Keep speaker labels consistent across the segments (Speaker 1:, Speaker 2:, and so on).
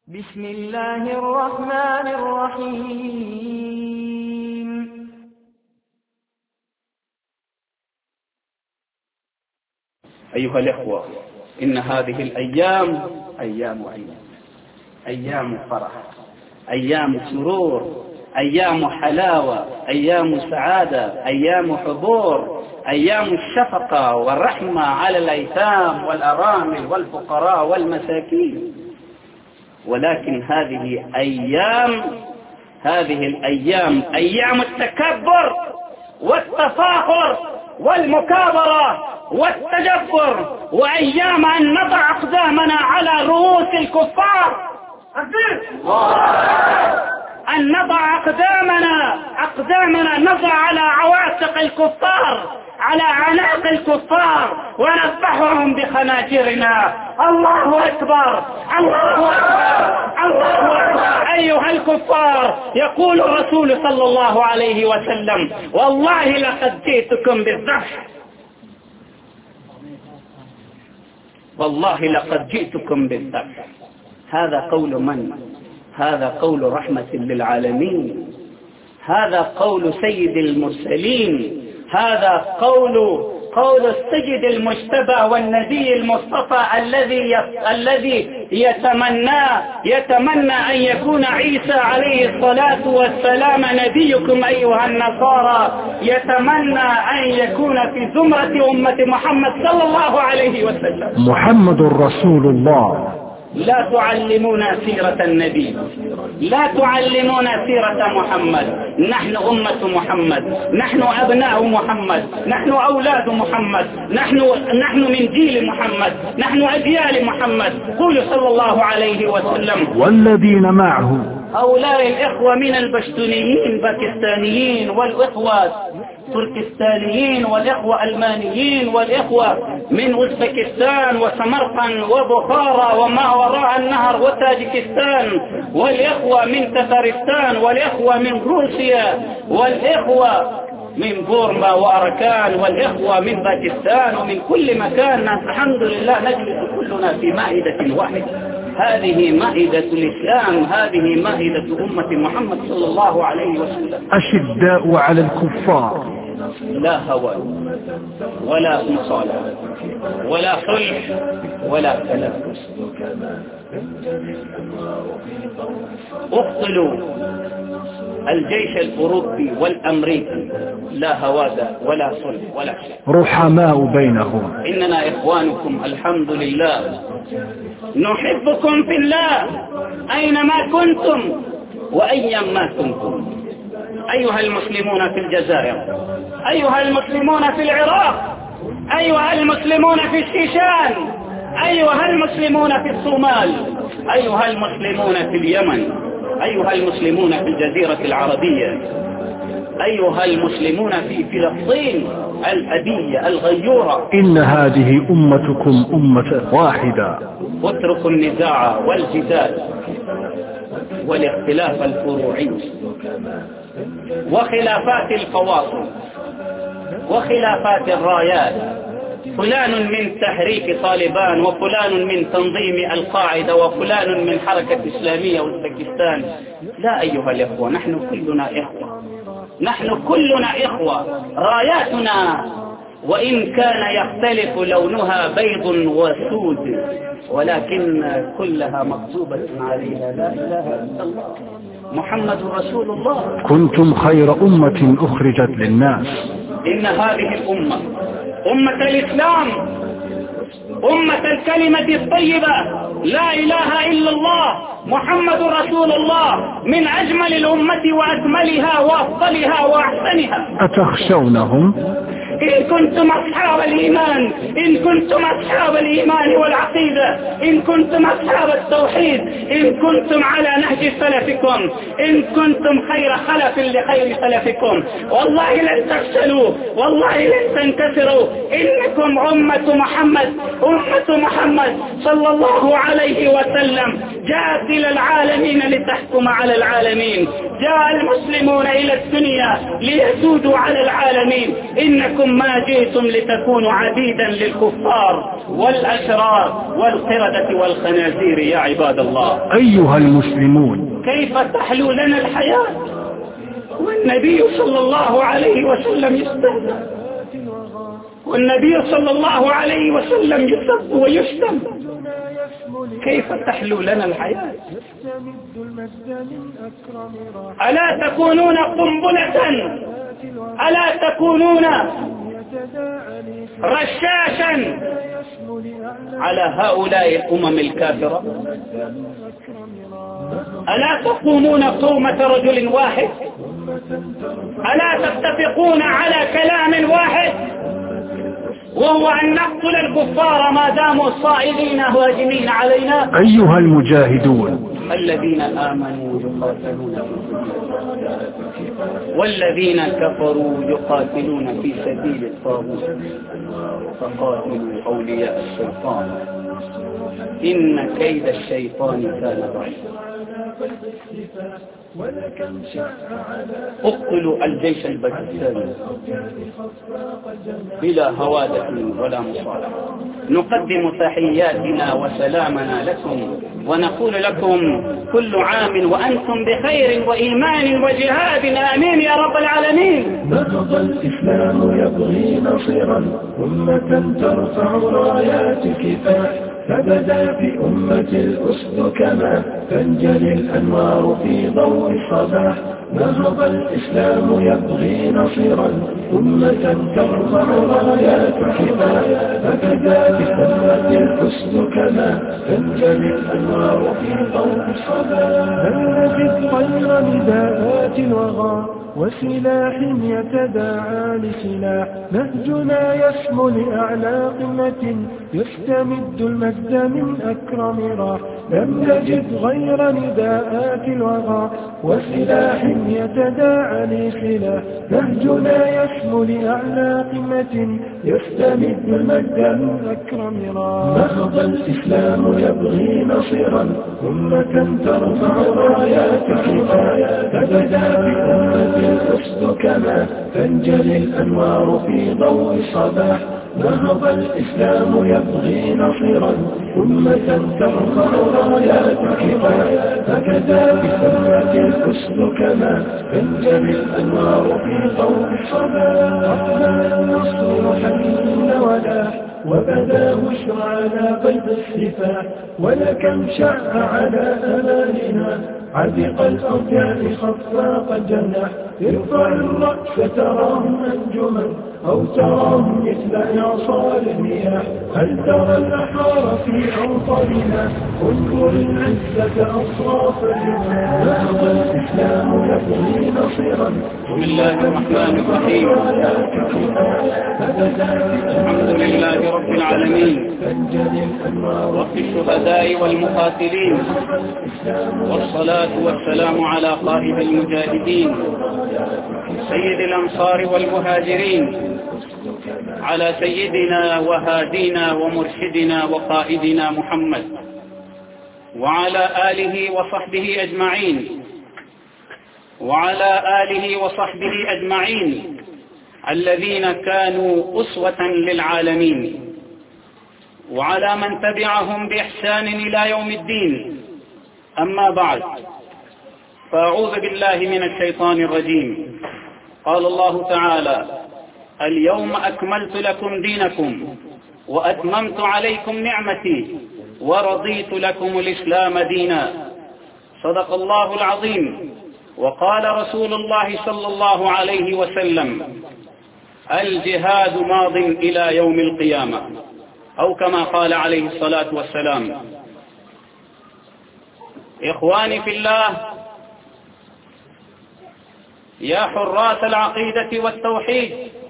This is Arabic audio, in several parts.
Speaker 1: بسم الله الرحمن الرحيم.
Speaker 2: أيها الإخوة، إن هذه الأيام أيام عيد، أيام فرح، أيام سرور، أيام حلاوة، أيام سعادة، أيام حضور، أيام الشفقة والرحمة على الأيتام والأرامل والفقراء والمساكين. ولكن هذه الأيام أيام التكبر والتفاخر والمكابرة والتجبر، وأيام أن نضع أقدامنا على رؤوس الكفار، أن نضع أقدامنا نضع على عواتق الكفار، على عناق الكفار، ونذبحهم بخناجرنا. الله أكبر، الله أكبر، الله أكبر. أيها الكفار، يقول الرسول صلى الله عليه وسلم: والله لقد جئتكم بالذبح، والله لقد جئتكم بالذبح. هذا قول من؟ هذا قول رحمة للعالمين، هذا قول سيد المرسلين، هذا قول السيد المجتبى والنبي المصطفى الذي يتمنى أن يكون عيسى عليه الصلاة والسلام نبيكم أيها النصارى، يتمنى أن يكون في زمرة أمة محمد صلى الله عليه وسلم.
Speaker 3: محمد رسول الله.
Speaker 2: لا تعلمونا سيرة النبي، لا تعلمونا سيرة محمد. نحن أمة محمد، نحن أبناء محمد، نحن أولاد محمد، نحن من جيل محمد، نحن أجيال محمد. قول صلى الله عليه وسلم:
Speaker 3: والذين معه.
Speaker 2: هؤلاء الإخوة من البشتونيين باكستانيين، والإخوة تركستانيين، والإخوة ألمانيين، والإخوة من أوزبكستان وسمرقند وبخارى وما وراء النهر وتاجكستان، والإخوة من تتارستان، والإخوة من روسيا، والإخوة من بورما وأركان، والإخوة من باكستان ومن كل مكان. الحمد لله نجلس كلنا في مائدة واحدة. هذه مائدة الإسلام، هذه مائدة أمة محمد صلى الله عليه وسلم.
Speaker 3: أشداء على الكفار،
Speaker 2: لا هوى ولا مصالحة ولا صلح ولا كلام. اقتلوا الجيش الأوروبي والأمريكي، لا هوادة ولا صلح ولا شيء.
Speaker 3: رحماء بينهم.
Speaker 2: إننا إخوانكم الحمد لله، نحبكم في الله أينما كنتم وأيما كنتم. أيها المسلمون في الجزائر، أيها المسلمون في العراق، أيها المسلمون في الشيشان، أيها المسلمون في الصومال، أيها المسلمون في اليمن، أيها المسلمون في الجزيرة العربية، أيها المسلمون في فلسطين الأبية الغيورة،
Speaker 3: إن هذه أمتكم أمة واحدة.
Speaker 2: واتركوا النزاع والجدال والاختلاف الفروعي وخلافات الفواصل وخلافات الرايات، فلان من تحريك طالبان، وفلان من تنظيم القاعدة، وفلان من حركة إسلامية أوزبكستان. لا أيها الإخوة، نحن كلنا إخوة، نحن كلنا إخوة. راياتنا وإن كان يختلف لونها بيض وسود، ولكن كلها مكتوبة عليها لا إله إلا الله محمد رسول الله.
Speaker 3: كنتم خير أمة أخرجت للناس.
Speaker 2: إن هذه الأمة أمة الإسلام، أمة الكلمة الطيبة، لا إله إلا الله محمد رسول الله، من أجمل الأمة وأكملها وأفضلها وأحسنها.
Speaker 3: أتخشونهم؟
Speaker 2: إن كنتم أصحاب الإيمان، إن كنتم أصحاب الإيمان والعقيدة، إن كنتم أصحاب التوحيد، إن كنتم على نهج سلفكم، إن كنتم خير خلف لخير سلفكم، والله لن تفشلوا، والله لن تنكسروا. إنكم أمة محمد، أمة محمد صلى الله عليه وسلم، جاءت إلى العالمين لتحكم على العالمين. جاء المسلمون إلى الدنيا ليسودوا على العالمين. إنكم إنكم ما جئتم لتكونوا عبيدا للكفار والأشرار والقردة والخنازير يا عباد الله.
Speaker 3: أيها المسلمون،
Speaker 2: كيف تحلو لنا الحياة والنبي صلى الله عليه وسلم يستهزأ، والنبي صلى الله عليه وسلم يسب ويشتم؟ كيف تحلو لنا الحياة؟ ألا تكونون قنبلة؟ ألا تكونون رشاشا على هؤلاء الأمم الكافرة؟ ألا تقومون قومة رجل واحد؟ ألا تتفقون على كلام واحد، وهو أن نقتل الكفار ما داموا صائلين هاجمين علينا؟
Speaker 3: أيها المجاهدون،
Speaker 2: الذين آمنوا يقاتلون والذين كفروا يقاتلون في سبيل الطاغوت فقاتلوا أولياء الشيطان إن كيد الشيطان كان ضعيفا. اقتلوا الجيش الباكستاني بلا هوادة ولا مصالحة. نقدم تحياتنا وسلامنا لكم ونقول لكم كل عام وأنتم بخير وإيمان وجهاد، آمين يا رب العالمين.
Speaker 4: نهض الإسلام يبغي نصيرا أمة ترفع رايات كفاح، فبدا بأمة الأسد كما تنجلي الأنوار في ضوء الصباح. نهض الإسلام يبغي نصيرا أمة ترفع رايات كفاح، فبدا بأمة الأسد كما تنجلي الأنوار في ضوء الصباح. لم نجد غير نداءات الوغى وسلاح يتداعى لسلاح، نهجنا يسمو لأعلى قمة يستمد المجد من أكرم راح. لم نجد غير نداءات الوغى وسلاح يتداعى لسلاح، نهجنا يسمو لأعلى قمة يستمد المجد من أكرم راح. نهض الإسلام يبغي نصيرا أمة ترفع رايات كفاية، فبدا بأمة الأسد كما تنجلي الأنوار في ضوء الصباح. نهض الإسلام يبغي نصيرا أمة ترفع رايات كفاية، فكذا بأمة الأسد كما تنجلي الأنوار في ضوء الصباح. أقبل النصر حميد ولاح وبدا بشرى على بيت السفاح، ولكم شع على أماننا عبق الأرجاء خفاق الجناح. ارفع الرأس تراهم أنجما أو تراهم مثل إعصار المياه، هل ترى الأحرار في أوطاننا؟ انظر العزة أصراف الجناح. نهض الإسلام يبغي نصيرا.
Speaker 2: بسم الله الرحمن الرحيم، الحمد لله رب العالمين، رب الشهداء والمقاتلين، والصلاة والسلام على قائد المجاهدين سيد الأنصار والمهاجرين، على سيدنا وهادينا ومرشدنا وقائدنا محمد وعلى آله وصحبه أجمعين، وعلى آله وصحبه أجمعين الذين كانوا أسوة للعالمين، وعلى من تبعهم بإحسان إلى يوم الدين. أما بعد، فأعوذ بالله من الشيطان الرجيم. قال الله تعالى: اليوم أكملت لكم دينكم وأتممت عليكم نعمتي ورضيت لكم الإسلام دينا. صدق الله العظيم. وقال رسول الله صلى الله عليه وسلم: الجهاد ماض إلى يوم القيامة، أو كما قال عليه الصلاة والسلام. إخواني في الله، يا حراس العقيدة والتوحيد،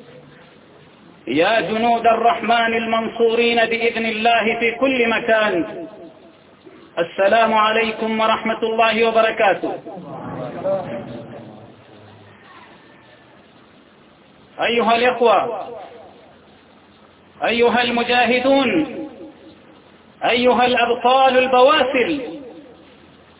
Speaker 2: يا جنود الرحمن المنصورين بإذن الله في كل مكان، السلام عليكم ورحمة الله وبركاته. أيها الإخوة، أيها المجاهدون، أيها الأبطال البواسل،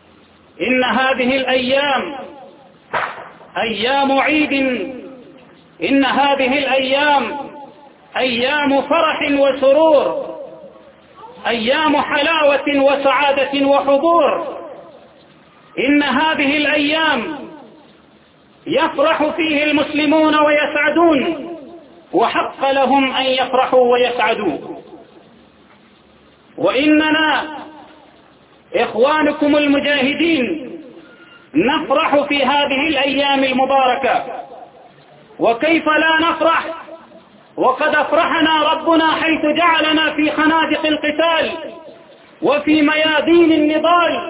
Speaker 2: إن هذه الأيام أيام عيد إن هذه الأيام أيام فرح وسرور، أيام حلاوة وسعادة وحضور. إن هذه الأيام يفرح فيه المسلمون ويسعدون، وحق لهم أن يفرحوا ويسعدوا. وإننا إخوانكم المجاهدين نفرح في هذه الأيام المباركة، وكيف لا نفرح وقد أفرحنا ربنا حيث جعلنا في خنادق القتال وفي ميادين النضال،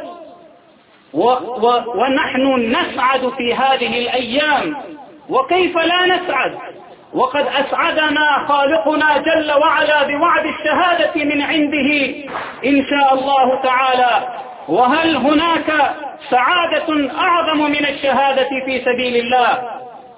Speaker 2: ونحن نسعد في هذه الأيام. وكيف لا نسعد وقد أسعدنا خالقنا جل وعلا بوعد الشهادة من عنده إن شاء الله تعالى. وهل هناك سعادة أعظم من الشهادة في سبيل الله؟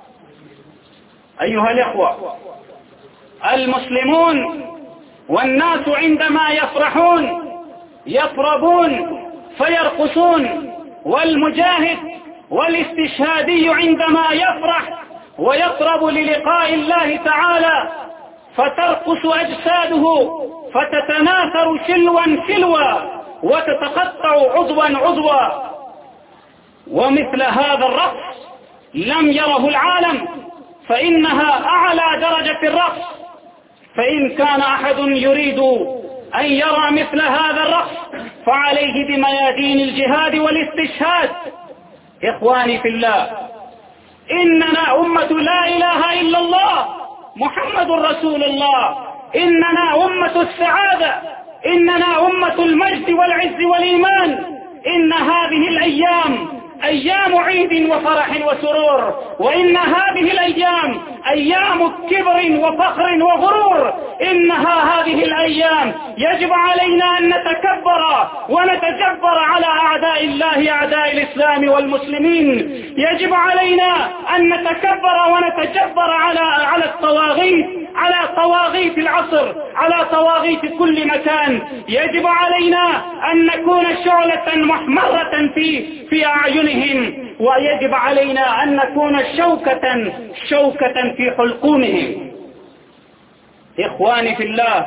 Speaker 2: أيها الإخوة، المسلمون والناس عندما يفرحون يطربون فيرقصون، والمجاهد والاستشهادي عندما يفرح ويطرب للقاء الله تعالى فترقص أجساده فتتناثر شلوا شلوا وتتقطع عضوا عضوا. ومثل هذا الرقص لم يره العالم، فإنها أعلى درجة الرقص. فإن كان أحد يريد أن يرى مثل هذا الرقص فعليه بميادين الجهاد والاستشهاد. إخواني في الله، إننا أمة لا إله إلا الله محمد رسول الله، إننا أمة السعادة، إننا أمة المجد والعز والإيمان. إن هذه الأيام أيام عيد وفرح وسرور، وإن هذه الأيام أيام كبر وفخر وغرور. إنها هذه الأيام يجب علينا أن نتكبر ونتجبر على أعداء الله أعداء الإسلام والمسلمين. يجب علينا أن نتكبر ونتجبر على الطواغيت، على طواغيت العصر، على طواغيت كل مكان. يجب علينا أن نكون شعلة محمرة في أعينهم، ويجب علينا أن نكون شوكة في حلقومهم. إخواني في الله،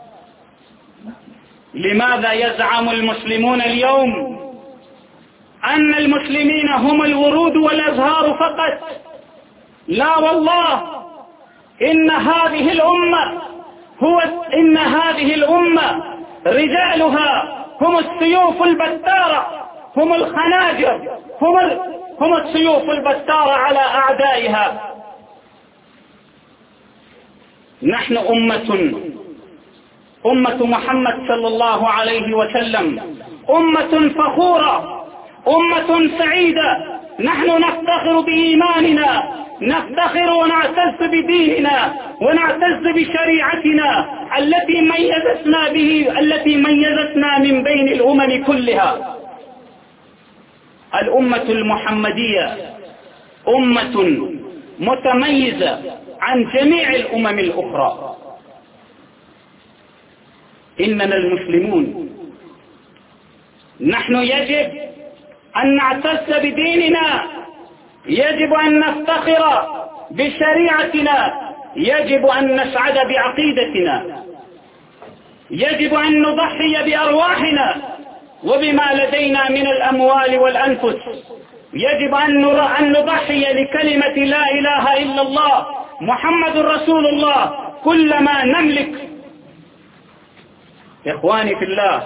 Speaker 2: لماذا يزعم المسلمون اليوم أن المسلمين هم الورود والأزهار فقط؟ لا والله، إن هذه الأمة رجالها هم السيوف البتارة، هم الخناجر، هم السيوف البتارة على أعدائها. نحن أمة محمد صلى الله عليه وسلم، أمة فخورة، أمة سعيدة. نحن نفتخر بإيماننا، نفتخر ونعتز بديننا ونعتز بشريعتنا التي ميزتنا من بين الأمم كلها. الأمة المحمدية أمة متميزة عن جميع الأمم الأخرى. إننا المسلمون نحن يجب أن نعتز بديننا، يجب أن نفتخر بشريعتنا، يجب أن نسعد بعقيدتنا، يجب أن نضحي بأرواحنا وبما لدينا من الأموال والأنفس. يجب أن نضحي لكلمة لا إله إلا الله محمد رسول الله كل ما نملك. إخواني في الله،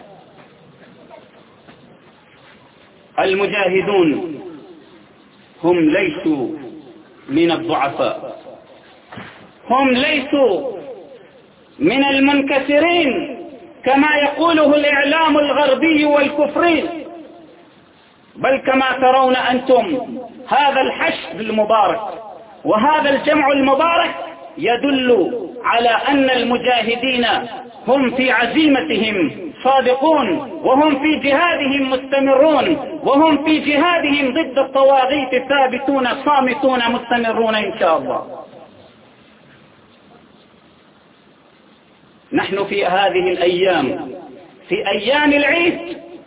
Speaker 2: المجاهدون هم ليسوا من الضعفاء، هم ليسوا من المنكسرين كما يقوله الإعلام الغربي والكفري، بل كما ترون أنتم هذا الحشد المبارك وهذا الجمع المبارك يدل على أن المجاهدين هم في عزيمتهم صادقون، وهم في جهادهم مستمرون، وهم في جهادهم ضد الطواغيت ثابتون صامتون مستمرون إن شاء الله. نحن في هذه الأيام، في أيام العيد،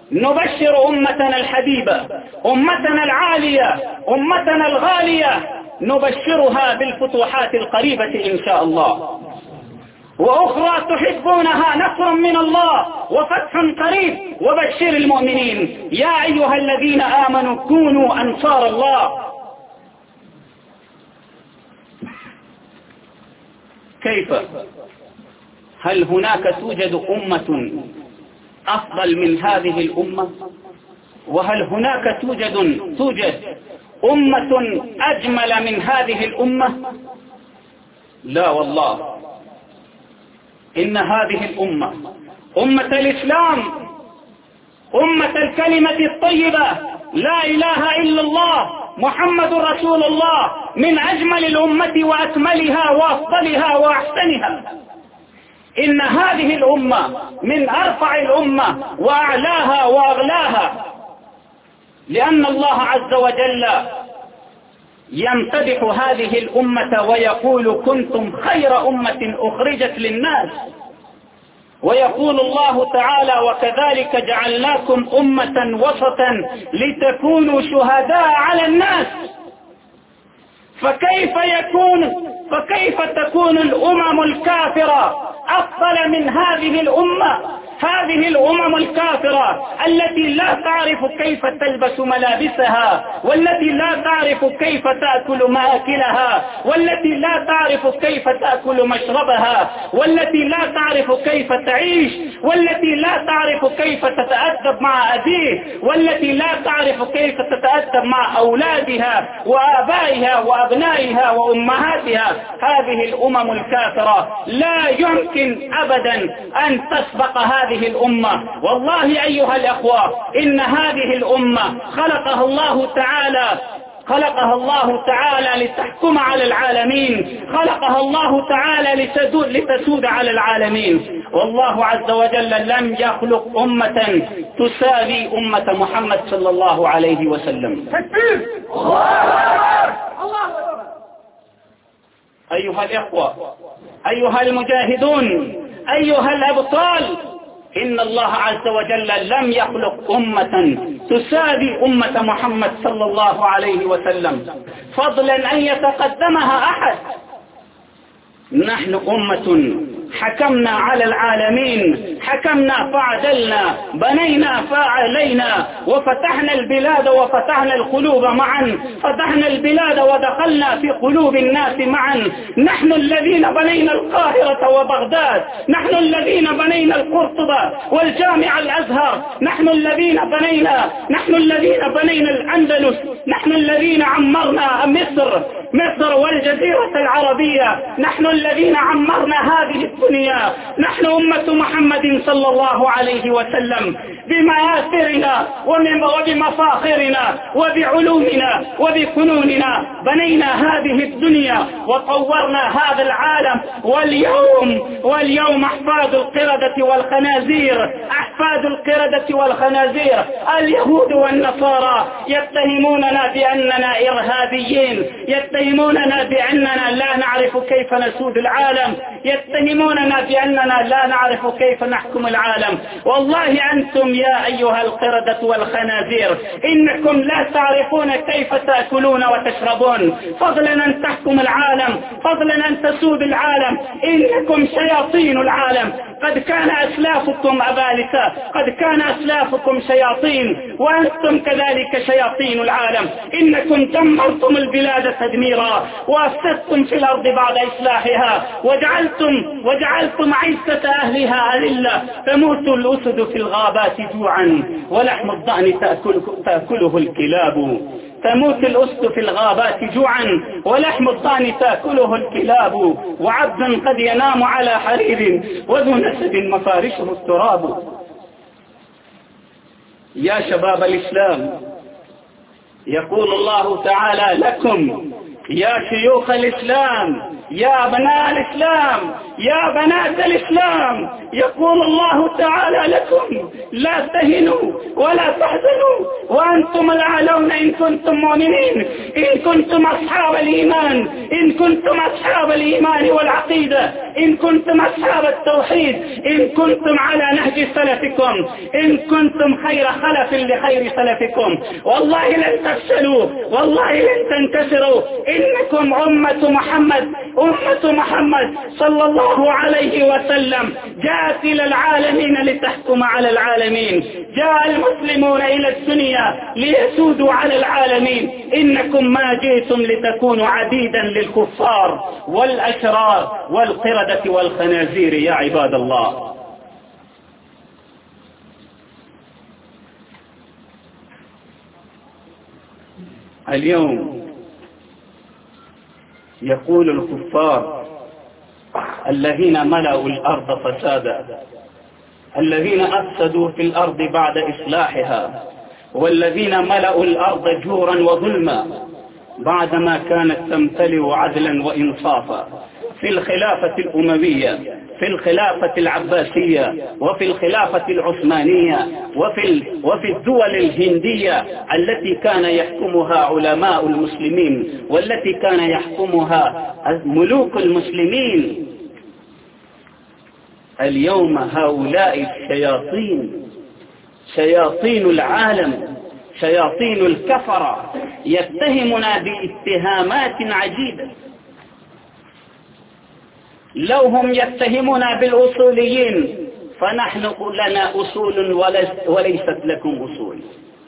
Speaker 2: نبشر أمتنا الحبيبة، أمتنا العالية، أمتنا الغالية نبشرها بالفتوحات القريبة إن شاء الله، وأخرى تحبونها نصر من الله وفتح قريب، وبشر المؤمنين يا أيها الذين آمنوا كونوا أنصار الله. كيف؟ هل هناك توجد أمة أفضل من هذه الأمة؟ وهل هناك توجد أمة أجمل من هذه الأمة؟ لا والله، إن هذه الأمة أمة الإسلام، أمة الكلمة الطيبة لا إله إلا الله محمد رسول الله، من أجمل الأمة وأكملها وأفضلها وأحسنها. إن هذه الأمة من أرفع الأمة وأعلاها وأغلاها، لأن الله عز وجل يمتدح هذه الأمة ويقول كنتم خير أمة أخرجت للناس، ويقول الله تعالى وكذلك جعلناكم أمة وسطا لتكونوا شهداء على الناس. فكيف تكون الأمم الكافرة أفضل من هذه الأمة؟ هذه الأمم الكافرة التي لا تعرف كيف تلبس ملابسها، والتي لا تعرف كيف تأكل مآكلها، والتي لا تعرف كيف تأكل مشربها، والتي لا تعرف كيف تعيش، والتي لا تعرف كيف تتأدب مع أبيه، والتي لا تعرف كيف تتأدب مع أولادها وآبائها وأبنائها وأمهاتها. هذه الأمم الكافرة لا يمكن أبدا أن تسبق هذه الأمة. والله أيها الأخوة، إن هذه الأمة خلقها الله تعالى لتحكم على العالمين، خلقها الله تعالى لتسود على العالمين. والله عز وجل لم يخلق أمة تساوي أمة محمد صلى الله عليه وسلم. أيها الأخوة، أيها المجاهدون، أيها الأبطال، إن الله عز وجل لم يخلق أمة تساوي أمة محمد صلى الله عليه وسلم، فضلا أن يتقدمها أحد. نحن أمة حكمنا على العالمين، حكمنا فعدلنا، بنينا فعلينا، وفتحنا البلاد وفتحنا القلوب معا، فتحنا البلاد ودخلنا في قلوب الناس معا. نحن الذين بنينا القاهرة وبغداد، نحن الذين بنينا القرطبة والجامع الأزهر، نحن الذين بنينا الأندلس، نحن الذين عمرنا مصر والجزيرة العربية، نحن الذين عمرنا هذه الدنيا. نحن أمة محمد صلى الله عليه وسلم، بمآثرنا وبمفاخرنا وبعلومنا وبفنوننا بنينا هذه الدنيا وطورنا هذا العالم. واليوم أحفاد القردة والخنازير اليهود والنصارى يتهموننا بأننا إرهابيين، يتهموننا بأننا لا نعرف كيف نسود العالم، يتهموننا بأننا لا نعرف كيف نحكم العالم. والله أنتم يا أيها القردة والخنازير إنكم لا تعرفون كيف تأكلون وتشربون، فضلا أن تحكم العالم، فضلا أن تسود العالم. إنكم شياطين العالم. قد كان أسلافكم أبالسة، قد كان أسلافكم شياطين، وأنتم كذلك شياطين العالم. إنكم دمرتم البلاد تدميرا، وأفسدتم في الأرض بعد إصلاحها، وجعلتم عزة أهلها أذلة. تموت الأسد في الغابات جوعا، ولحم الضأن تأكله الكلاب. تموت الأسد في الغابات جوعا، ولحم الضأن تأكله الكلاب. وعبد قد ينام على حرير، وذو نسب مفارشه التراب. يا شباب الإسلام، يقول الله تعالى لكم يا شيوخ الإسلام، يا أبناء الإسلام، يا بنات الإسلام، يقول الله تعالى لكم لا تهنوا ولا تحزنوا وأنتم الأعلون إن كنتم مؤمنين، إن كنتم أصحاب الإيمان، إن كنتم أصحاب الإيمان والعقيدة، إن كنتم أصحاب التوحيد، إن كنتم على نهج سلفكم، إن كنتم خير خلف لخير سلفكم، والله لن تفشلوا، والله لن تنتصروا. إنكم أمة محمد، أمة محمد صلى الله عليه وسلم جاءت إلى العالمين لتحكم على العالمين، جاء المسلمون إلى الدنيا ليسودوا على العالمين. إنكم ما جئتم لتكونوا عبيدا للكفار والأشرار والقردة والخنازير يا عباد الله. اليوم يقول الكفار الذين ملأوا الأرض فسادا، الذين أفسدوا في الأرض بعد إصلاحها، والذين ملأوا الأرض جورا وظلما بعدما كانت تمتلئ عدلا وإنصافا، في الخلافة الأموية، في الخلافة العباسية، وفي الخلافة العثمانية، وفي الدول الهندية التي كان يحكمها علماء المسلمين، والتي كان يحكمها ملوك المسلمين. اليوم هؤلاء الشياطين، شياطين العالم، شياطين الكفرة، يتهمنا باتهامات عجيبة. لو هم يتهمنا بالأصوليين فنحن لنا أصول وليست لكم أصول.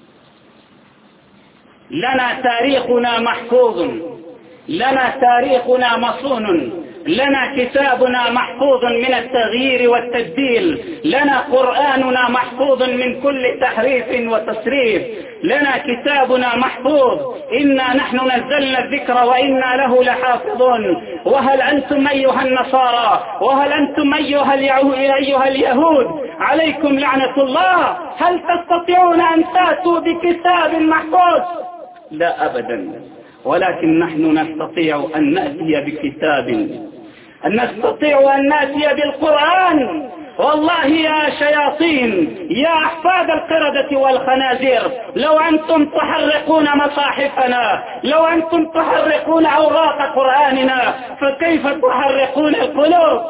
Speaker 2: لنا تاريخنا محفوظ، لنا تاريخنا مصون، لنا كتابنا محفوظ من التغيير والتبديل، لنا قرآننا محفوظ من كل تحريف وتسريف، لنا كتابنا محفوظ. إنا نحن نزلنا الذكر وإنا له لحافظون. وهل أنتم أيها النصارى، وهل أنتم أيها اليهود عليكم لعنة الله، هل تستطيعون أن تأتوا بكتاب محفوظ؟ لا أبدا، ولكن نحن نستطيع أن نأتي بكتاب، نستطيع أن نأتي بالقرآن. والله يا شياطين، يا أحفاد القردة والخنازير، لو أنتم تحرقون مصاحفنا، لو أنتم تحرقون أوراق قرآننا، فكيف تحرقون القلوب؟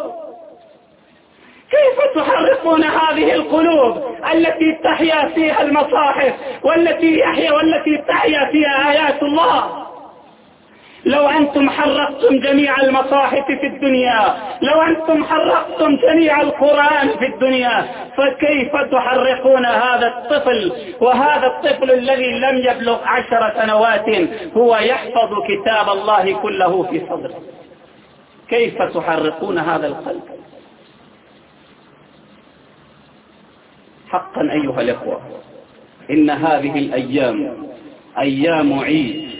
Speaker 2: كيف تحرقون هذه القلوب التي تحيا فيها المصاحف، والتي تحيا فيها آيات الله؟ لو أنتم حرقتم جميع المصاحف في الدنيا، لو أنتم حرقتم جميع القرآن في الدنيا، فكيف تحرقون هذا الطفل؟ وهذا الطفل الذي لم يبلغ 10 سنوات هو يحفظ كتاب الله كله في صدره. كيف تحرقون هذا القلب؟ حقا أيها الأخوة، إن هذه الأيام أيام عيد،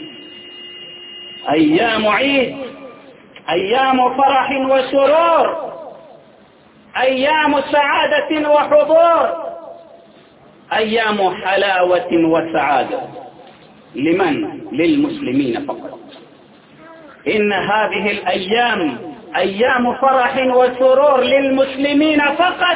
Speaker 2: أيام عيد، أيام فرح وسرور، أيام سعادة وحضور، أيام حلاوة وسعادة. لمن؟ للمسلمين فقط. إن هذه الأيام أيام فرح وسرور للمسلمين فقط.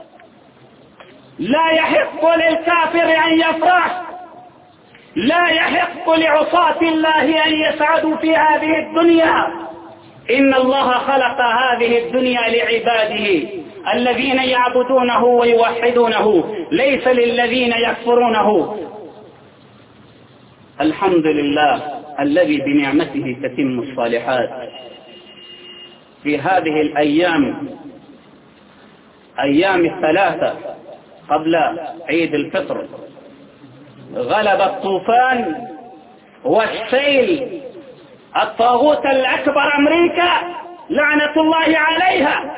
Speaker 2: لا يحق للكافر أن يفرح، لا يحق لعصاة الله أن يسعدوا في هذه الدنيا. إن الله خلق هذه الدنيا لعباده الذين يعبدونه ويوحدونه، ليس للذين يكفرونه. الحمد لله الذي بنعمته تتم الصالحات. في هذه الأيام، أيام الثلاثة قبل عيد الفطر، غلب الطوفان والسيل الطاغوت الأكبر أمريكا لعنة الله عليها.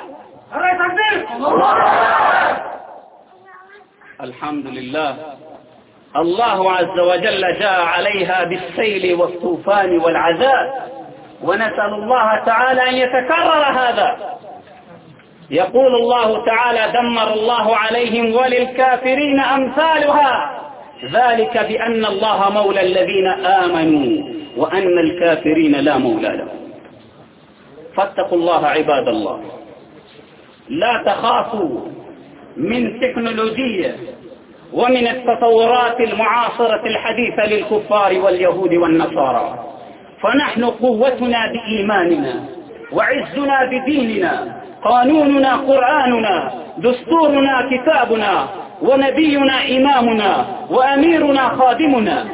Speaker 2: الحمد لله، الله عز وجل جاء عليها بالسيل والطوفان والعذاب، ونسأل الله تعالى أن يتكرر هذا. يقول الله تعالى: دمر الله عليهم وللكافرين أمثالها، ذلك بأن الله مولى الذين آمنوا وأن الكافرين لا مولى لهم. فاتقوا الله عباد الله، لا تخافوا من تكنولوجيا ومن التطورات المعاصرة الحديثة للكفار واليهود والنصارى، فنحن قوتنا بإيماننا وعزنا بديننا، قانوننا قرآننا، دستورنا كتابنا، ونبينا إمامنا، وأميرنا خادمنا.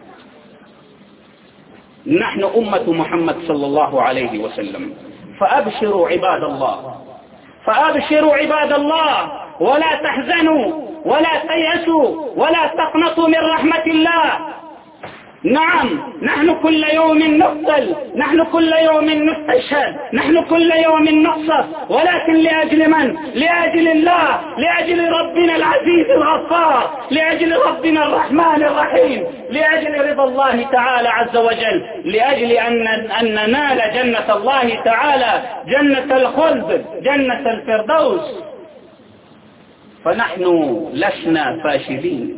Speaker 2: نحن أمة محمد صلى الله عليه وسلم. فأبشروا عباد الله، فأبشروا عباد الله، ولا تحزنوا ولا تيأسوا ولا تقنطوا من رحمة الله. نعم، نحن كل يوم نقتل، نحن كل يوم نستشهد، نحن كل يوم نقصف، ولكن لأجل من؟ لأجل الله، لأجل ربنا العزيز الغفار، لأجل ربنا الرحمن الرحيم، لأجل رضا الله تعالى عز وجل، لأجل أن ننال جنة الله تعالى، جنة الخلد، جنة الفردوس. فنحن لسنا فاشلين.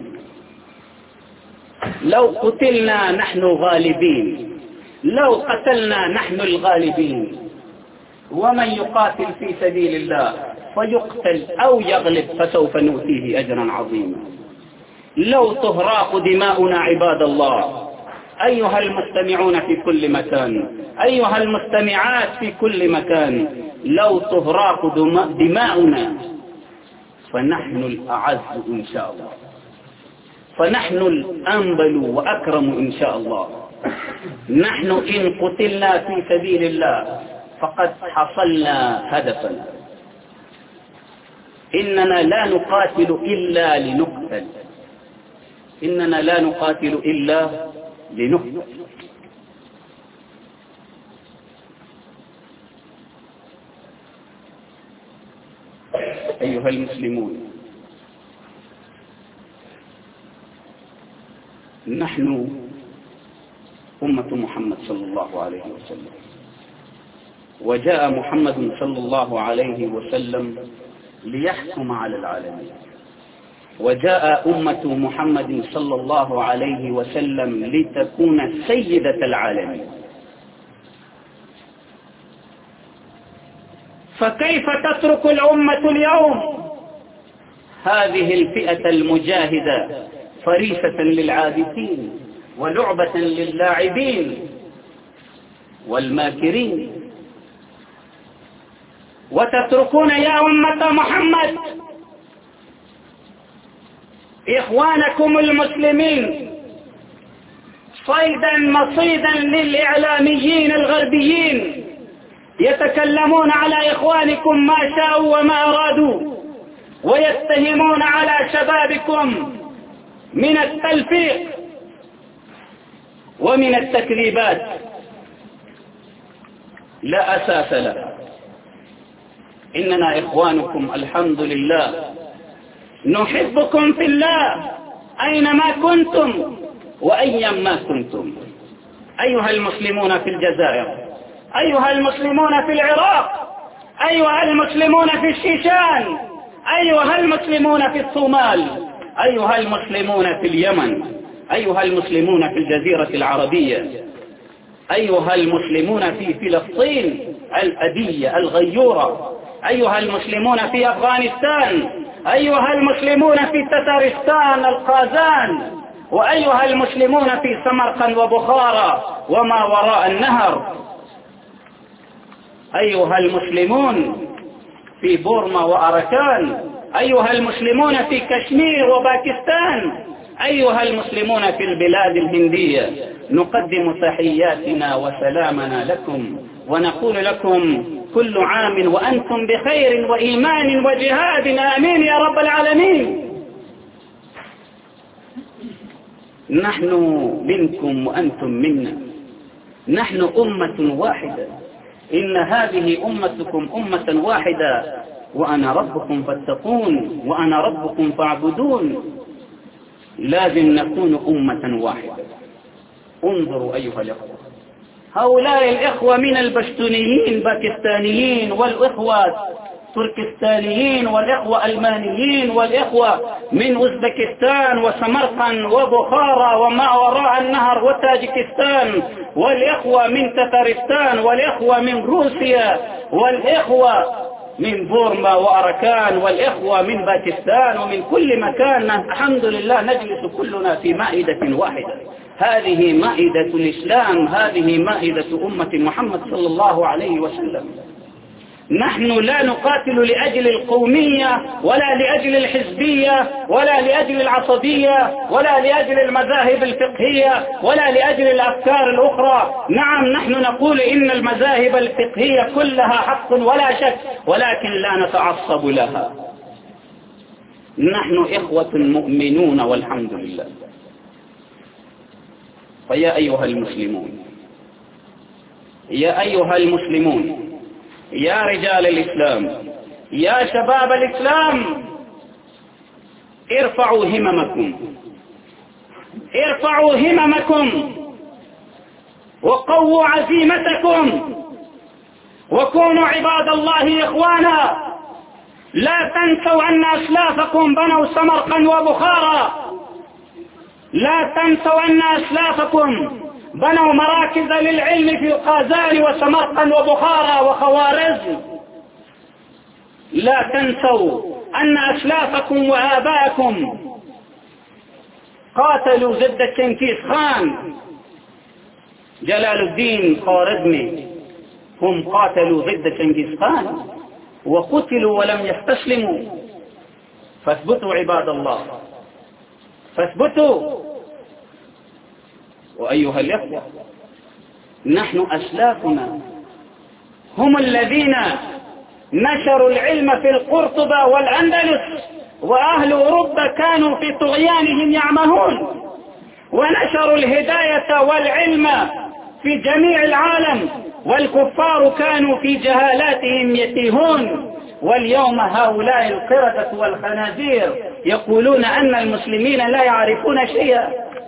Speaker 2: لو قتلنا نحن غالبين، لو قتلنا نحن الغالبين. ومن يقاتل في سبيل الله فيقتل أو يغلب فسوف نؤتيه أجرا عظيما. لو تهراق دماؤنا عباد الله، أيها المستمعون في كل مكان، أيها المستمعات في كل مكان، لو تهراق دماؤنا فنحن الأعز إن شاء الله، فنحن الأنبل وأكرم إن شاء الله. نحن إن قتلنا في سبيل الله فقد حصلنا هدفنا. إننا لا نقاتل إلا لنقتل، إننا لا نقاتل إلا لنقتل. أيها المسلمون، نحن أمة محمد صلى الله عليه وسلم، وجاء محمد صلى الله عليه وسلم ليحكم على العالمين، وجاء أمة محمد صلى الله عليه وسلم لتكون سيدة العالمين. فكيف تترك الأمة اليوم هذه الفئة المجاهدة فريسة للعابثين ولعبة للاعبين والماكرين، وتتركون يا أمة محمد إخوانكم المسلمين صيدا مصيدا للإعلاميين الغربيين يتكلمون على إخوانكم ما شاءوا وما أرادوا، ويتهمون على شبابكم من التلفيق ومن التكذيبات لا أساس لها. إننا إخوانكم الحمد لله، نحبكم في الله أينما كنتم وأيما كنتم. أيها المسلمون في الجزائر، أيها المسلمون في العراق، أيها المسلمون في الشيشان، أيها المسلمون في الصومال، أيها المسلمون في اليمن، أيها المسلمون في الجزيرة العربية، أيها المسلمون في فلسطين الأبية الغيورة، أيها المسلمون في أفغانستان، أيها المسلمون في تتارستان القازان، وأيها المسلمون في سمرقند وبخارى وما وراء النهر، أيها المسلمون في بورما وأراكان، أيها المسلمون في كشمير وباكستان، أيها المسلمون في البلاد الهندية، نقدم تحياتنا وسلامنا لكم، ونقول لكم كل عام وأنتم بخير وإيمان وجهاد، آمين يا رب العالمين. نحن منكم وأنتم منا، نحن أمة واحدة، إن هذه أمتكم أمة واحدة، وأنا ربكم فاتقون، وأنا ربكم فاعبدون. لازم نكون أمة واحدة. انظروا أيها الأخوة، هؤلاء الإخوة من البشتونيين باكستانيين، والإخوة تركستانيين، والإخوة ألمانيين، والإخوة من أوزبكستان وسمرقند وبخارى وما وراء النهر وتاجكستان، والإخوة من تتارستان، والإخوة من روسيا، والإخوة من بورما وأراكان، والإخوة من باكستان ومن كل مكان. الحمد لله نجلس كلنا في مائدة واحدة. هذه مائدة الإسلام، هذه مائدة أمة محمد صلى الله عليه وسلم. نحن لا نقاتل لأجل القومية ولا لأجل الحزبية ولا لأجل العصبية ولا لأجل المذاهب الفقهية ولا لأجل الأفكار الأخرى. نعم، نحن نقول إن المذاهب الفقهية كلها حق ولا شك، ولكن لا نتعصب لها. نحن إخوة مؤمنون والحمد لله. فيا أيها المسلمون، يا أيها المسلمون، يا رجال الإسلام، يا شباب الإسلام، ارفعوا هممكم، ارفعوا هممكم وقووا عزيمتكم وكونوا عباد الله إخوانا. لا تنسوا أن أسلافكم بنوا سمرقند وبخارى، لا تنسوا أن أسلافكم بنوا مراكز للعلم في قازان وسمرقند وبخارى وخوارزم. لا تنسوا أن أسلافكم وآباءكم قاتلوا ضد تشنكيز خان، جلال الدين خوارزمي، هم قاتلوا ضد تشنكيز خان وقتلوا ولم يستسلموا. فاثبتوا عباد الله، فاثبتوا. وأيها الأخوة، نحن أسلافنا هم الذين نشروا العلم في القرطبة والأندلس، وأهل أوروبا كانوا في طغيانهم يعمهون، ونشروا الهداية والعلم في جميع العالم، والكفار كانوا في جهالاتهم يتيهون. واليوم هؤلاء القردة والخنازير يقولون أن المسلمين لا يعرفون شيئا.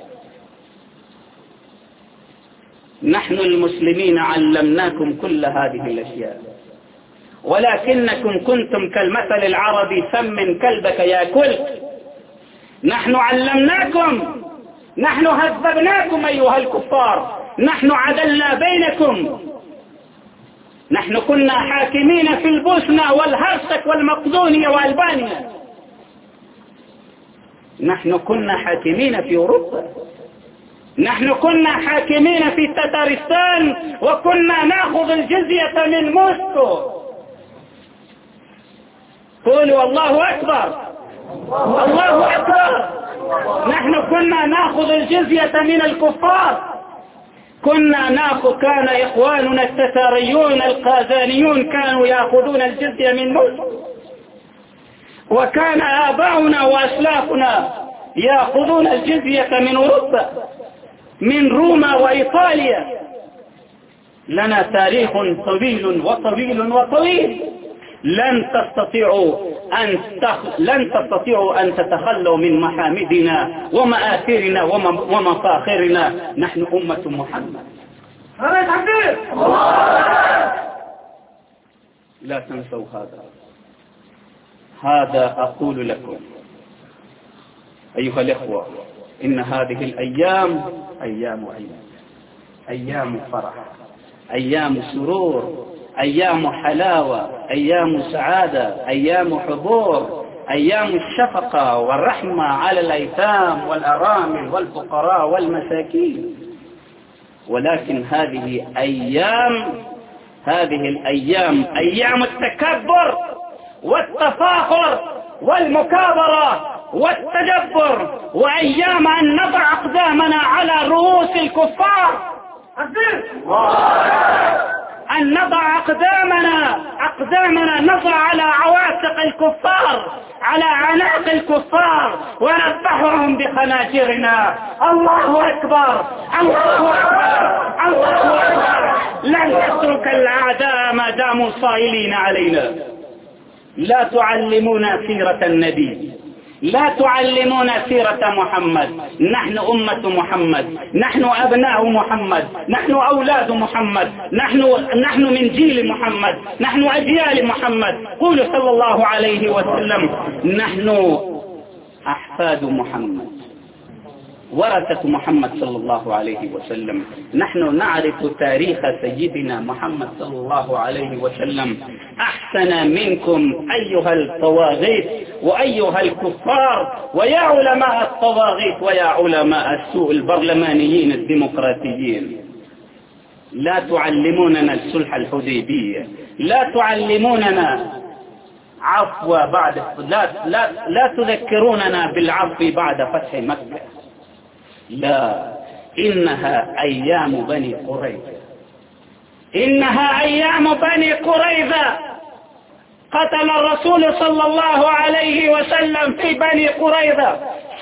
Speaker 2: نحن المسلمين علمناكم كل هذه الأشياء، ولكنكم كنتم كالمثل العربي سمن كلبك يأكلك. نحن علمناكم، نحن هذبناكم أيها الكفار، نحن عدلنا بينكم. نحن كنا حاكمين في البوسنة والهرسك والمقدونية وألبانيا، نحن كنا حاكمين في أوروبا، نحن كنا حاكمين في تتارستان، وكنا نأخذ الجزية من موسكو. قولوا الله أكبر، الله أكبر. نحن كنا نأخذ الجزية من الكفار، كان إخواننا التتاريون القازانيون كانوا يأخذون الجزية من موسكو، وكان آباؤنا وأسلافنا يأخذون الجزية من أوروبا، من روما وإيطاليا. لنا تاريخ طويل وطويل وطويل. لن تستطيعوا أن تتخلوا من محامدنا ومآثرنا ومفاخرنا. نحن أمة محمد. لا تنسوا هذا أقول لكم أيها الإخوة. إن هذه الأيام أيام فرح، أيام سرور، أيام حلاوة، أيام سعادة، أيام حضور، أيام الشفقة والرحمة على الأيتام والأرامل والفقراء والمساكين. ولكن هذه الأيام أيام التكبر والتفاخر والمكابرة والتجبر، وأيام أن نضع أقدامنا على رؤوس الكفار، أن نضع أقدامنا نضع على عواتق الكفار، على عناق الكفار، ونذبحهم بخناجرنا. الله أكبر، الله أكبر، الله أكبر. لن نترك الأعداء ما داموا صائلين علينا. لا تعلمونا سيرة النبي، لا تعلمونا سيرة محمد. نحن أمة محمد، نحن أبناء محمد، نحن أولاد محمد، نحن من جيل محمد، نحن أجيال محمد. قولوا صلى الله عليه وسلم: نحن أحفاد محمد، ورثة محمد صلى الله عليه وسلم. نحن نعرف تاريخ سيدنا محمد صلى الله عليه وسلم أحسن منكم أيها الطواغيت وأيها الكفار، ويا علماء الطواغيت ويا علماء السوء البرلمانيين الديمقراطيين. لا تعلموننا الصلح الحديبية، لا تعلموننا عفو بعد، لا تذكروننا بالعفو بعد فتح مكة. لا، إنها أيام بني قريظة، إنها أيام بني قريظة. قتل الرسول صلى الله عليه وسلم في بني قريظة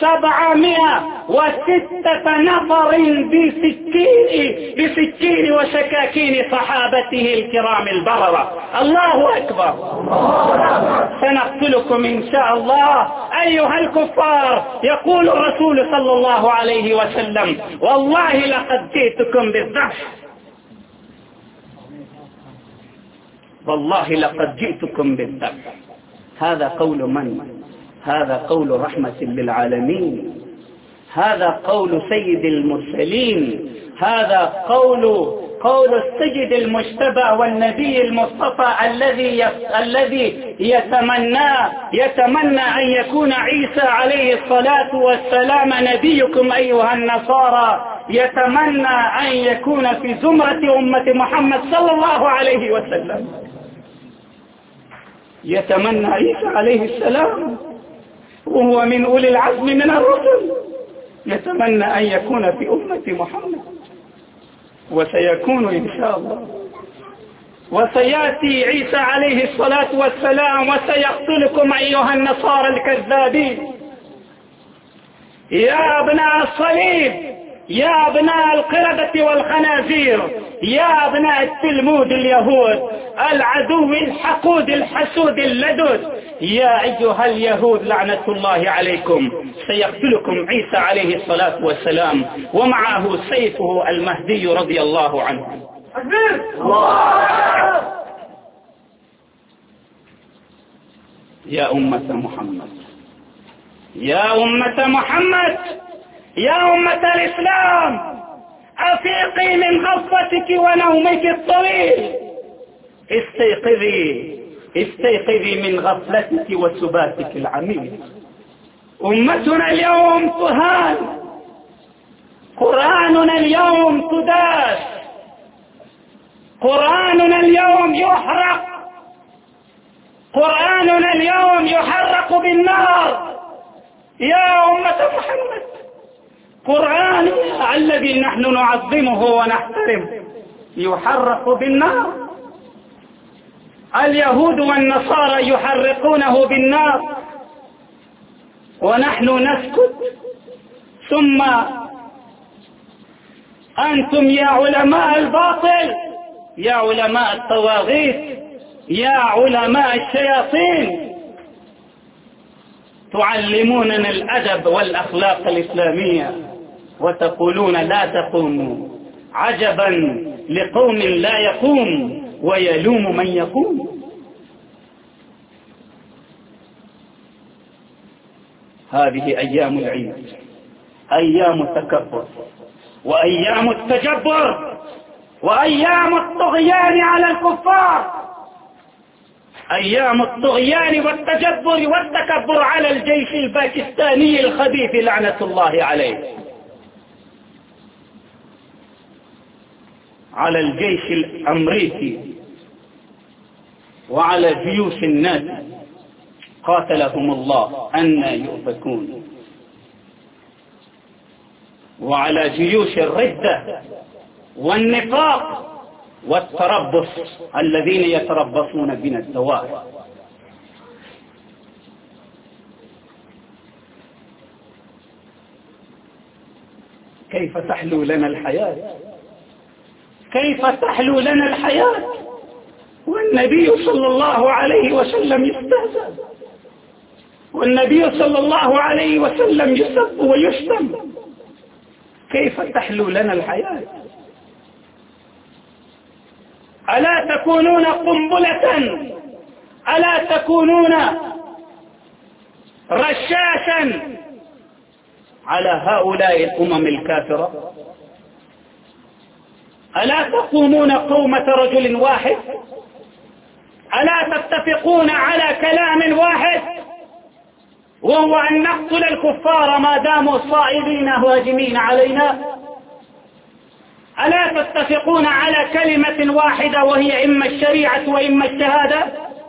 Speaker 2: 706 نفر بسكين وسكاكين صحابته الكرام البررة. الله أكبر. سنقتلكم إن شاء الله أيها الكفار. يقول الرسول صلى الله عليه وسلم: والله لقد جئتكم بالذبح، والله لقد جئتكم بالذبح. هذا قول من؟ هذا قول رحمة للعالمين، هذا قول سيد المرسلين، هذا قول السيد المجتبى والنبي المصطفى الذي يتمنى أن يكون عيسى عليه الصلاة والسلام نبيكم أيها النصارى، يتمنى أن يكون في زمرة أمة محمد صلى الله عليه وسلم، يتمنى عيسى عليه السلام وهو من أولي العزم من الرسل، يتمنى أن يكون في أمة محمد، وسيكون إن شاء الله. وسيأتي عيسى عليه الصلاة والسلام وسيقتلكم أيها النصارى الكذابين. يا أبناء الصليب، يا أبناء القردة والخنازير، يا أبناء التلمود اليهود، العدو الحقود الحسود اللدود، يا أيها اليهود لعنة الله عليكم. سيقتلكم عيسى عليه الصلاة والسلام ومعه سيفه المهدي رضي الله عنه. يا أمة محمد، يا أمة محمد، يا أمة الإسلام، أفيقي من غفوتك ونومك الطويل، استيقظي من غفلتك وسباتك العميق. أمتنا اليوم تهان، قرآننا اليوم تداس، قرآننا اليوم يحرق، قرآننا اليوم يحرق بالنار. يا أمة محمد، قرآننا الذي نحن نعظمه ونحترمه يحرق بالنار. اليهود والنصارى يحرقونه بالنار ونحن نسكت. ثم أنتم يا علماء الباطل، يا علماء الطواغيت، يا علماء الشياطين، تعلموننا الأدب والأخلاق الإسلامية وتقولون لا تقوموا. عجبا لقوم لا يقوم ويلوم من يقوم. هذه أيام العيد، أيام التكبر وأيام التجبر وأيام الطغيان على الكفار، أيام الطغيان والتجبر والتكبر على الجيش الباكستاني الخبيث لعنة الله عليه، على الجيش الأمريكي وعلى جيوش الناس قاتلهم الله أن يؤفكون، وعلى جيوش الردة والنفاق والتربص الذين يتربصون بنا الدوائر. كيف تحلو لنا الحياة؟ كيف تحلو لنا الحياة والنبي صلى الله عليه وسلم يستهزأ، والنبي صلى الله عليه وسلم يسب ويشتم؟ كيف تحلو لنا الحياة؟ ألا تكونون قنبلة؟ ألا تكونون رشاشا على هؤلاء الأمم الكافرة؟ ألا تقومون قومة رجل واحد؟ ألا تتفقون على كلام واحد وهو أن نقتل الكفار ما داموا صائدين هاجمين علينا؟ ألا تتفقون على كلمة واحدة وهي إما الشريعة وإما الشهادة؟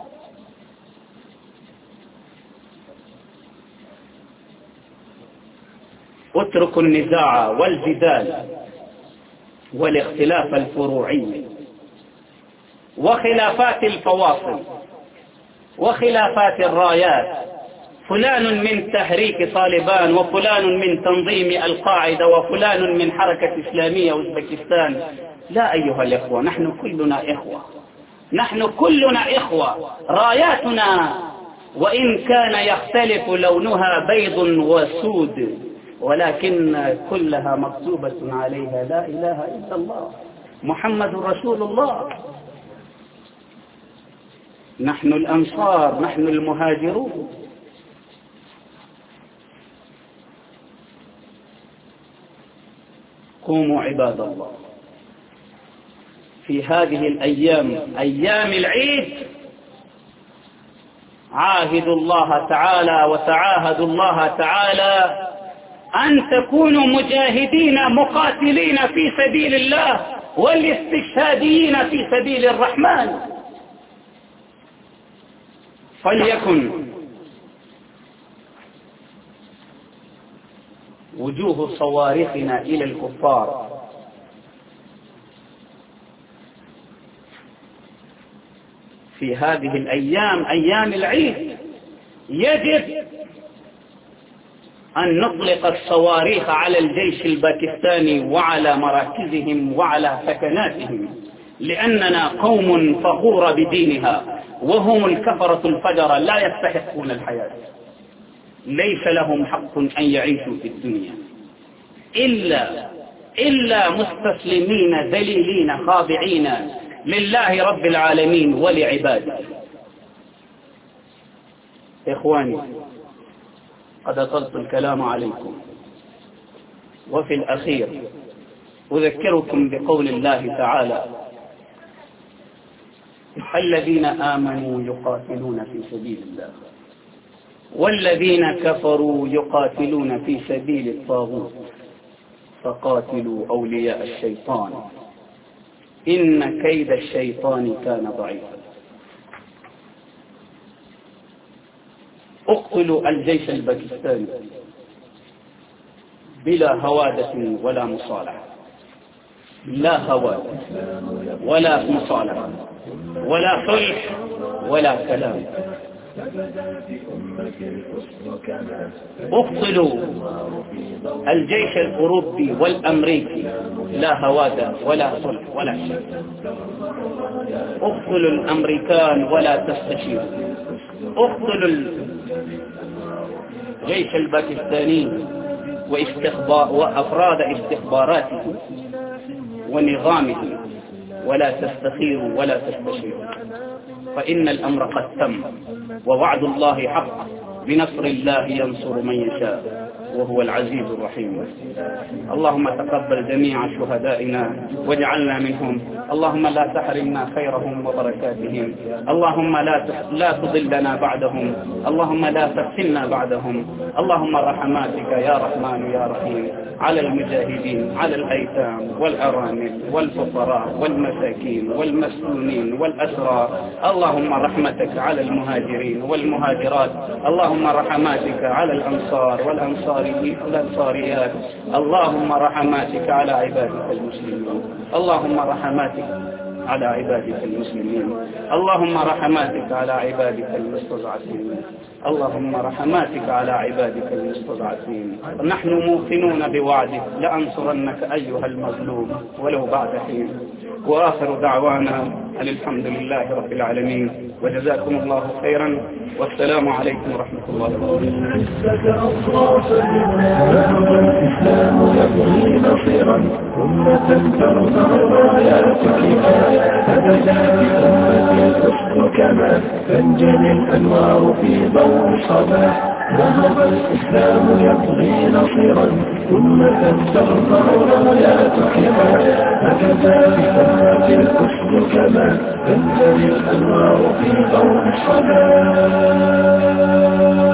Speaker 2: اتركوا النزاع والجدال والاختلاف الفروعي وخلافات الفواصل وخلافات الرايات، فلان من تحريك طالبان وفلان من تنظيم القاعدة وفلان من حركة إسلامية أوزبكستان. لا أيها الإخوة، نحن كلنا إخوة، نحن كلنا إخوة. راياتنا وإن كان يختلف لونها بيض وسود، ولكن كلها مكتوبة عليها لا إله إلا الله محمد رسول الله. نحن الأنصار، نحن المهاجرون. قوموا عباد الله في هذه الأيام، أيام العيد، عاهدوا الله تعالى وتعاهدوا الله تعالى أن تكونوا مجاهدين مقاتلين في سبيل الله والاستشهاديين في سبيل الرحمن. فليكن وجوه صواريخنا إلى الكفار في هذه الأيام، أيام العيد، يجب أن نطلق الصواريخ على الجيش الباكستاني وعلى مراكزهم وعلى سكناتهم، لأننا قوم فخور بدينها، وهم الكفرة الفجرة لا يستحقون الحياة، ليس لهم حق أن يعيشوا في الدنيا إلا مستسلمين ذليلين خاضعين لله رب العالمين ولعباده. إخواني، قد أطلت الكلام عليكم، وفي الأخير أذكركم بقول الله تعالى: الذين آمنوا يقاتلون في سبيل الله والذين كفروا يقاتلون في سبيل الطاغوت فقاتلوا أولياء الشيطان إن كيد الشيطان كان ضعيفا. اقتلوا الجيش الباكستاني بلا هوادة ولا مصالحة، لا هوادة ولا مصالحة ولا صلح ولا كلام. اقتلوا الجيش الأوروبي والأمريكي، لا هوادة ولا صلح ولا شيء. اقتلوا الأمريكان ولا تستشيروا. اقتلوا الجيش الباكستاني وأفراد استخباراته ونظامه ولا تستخيروا ولا تستشيروا، فإن الأمر قد تم، ووعد الله حق، بنصر الله ينصر من يشاء وهو العزيز الرحيم. اللهم تقبل جميع شهدائنا واجعلنا منهم. اللهم لا تحرمنا خيرهم وبركاتهم. اللهم لا تضلنا بعدهم. اللهم لا تفتنا بعدهم. اللهم رحماتك يا رحمن يا رحيم على المجاهدين، على الأيتام والأرامل والفقراء والمساكين والمسلونين والأسرى. اللهم رحمتك على المهاجرين والمهاجرات. اللهم رحماتك على الأنصار والأنصاريات. اللهم رحماتك على عبادك المسلمين. اللهم رحماتك على عبادك المسلمين. اللهم رحماتك على عبادك المستضعفين. اللهم رحماتك على عبادك المستضعفين. نحن موقنون بوعدك لأنصرنك أيها المظلوم ولو بعد حين. وآخر دعوانا أن الحمد لله رب العالمين، وجزاكم الله خيرا، والسلام عليكم ورحمة الله وبركاته.
Speaker 4: الإسلام يبغي نصيرا أمة ترفع رايات كفاية، فبدا بأمة الحسن كما تنجلي الأنوار في ضوء الصباح. ذهب الإسلام يبغي نصيرا أمة ترفع رايات كفاية، فبدا بأمة الحسن كما تنجلي الأنوار في ضوء الصباح.